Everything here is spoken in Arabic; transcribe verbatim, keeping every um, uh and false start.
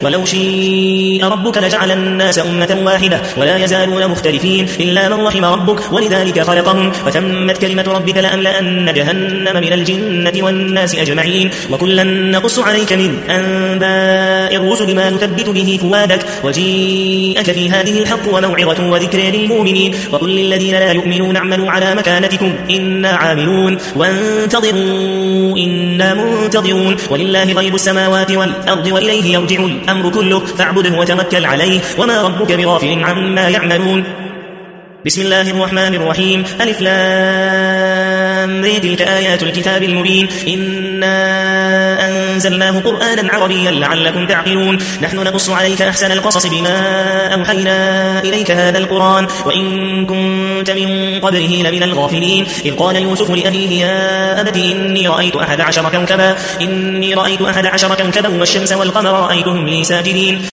ولو شيء ربك لجعل الناس أمة واحدة ولا يزالون مختلفين إلا من رحم ربك ولذلك خلقهم وتمت كلمة ربك لأملأن جهنم من الجنة والناس أجمعين وكلا نقص عليك من أنباء الرسل ما نثبت به فؤادك وجيءك في هذه الحق وموعظة وذكر للمؤمنين وقل للذين لا يؤمنون اعملوا على مكانتكم إنا عاملون وانتظروا إنا منتظرون ولله غيب السماوات والأرض وإليه يرجع الأمر كله فاعبده وتوكل عليه وما ربك بغافل عما يعملون. بسم الله الرحمن الرحيم. ألف لام ر تلك آيات الكتاب المبين إنا أنزلناه قرآنا عربيا لعلكم تعقلون. نحن نقص عليك أحسن القصص بما أوحينا إليك هذا القرآن وإن كنت من قبله لمن الغافلين. إذ قال يوسف لأبيه يا أبت إني رأيت أحد عشر كوكبا إني رأيت أحد عشر كوكبا والشمس والقمر رأيتهم لي ساجدين.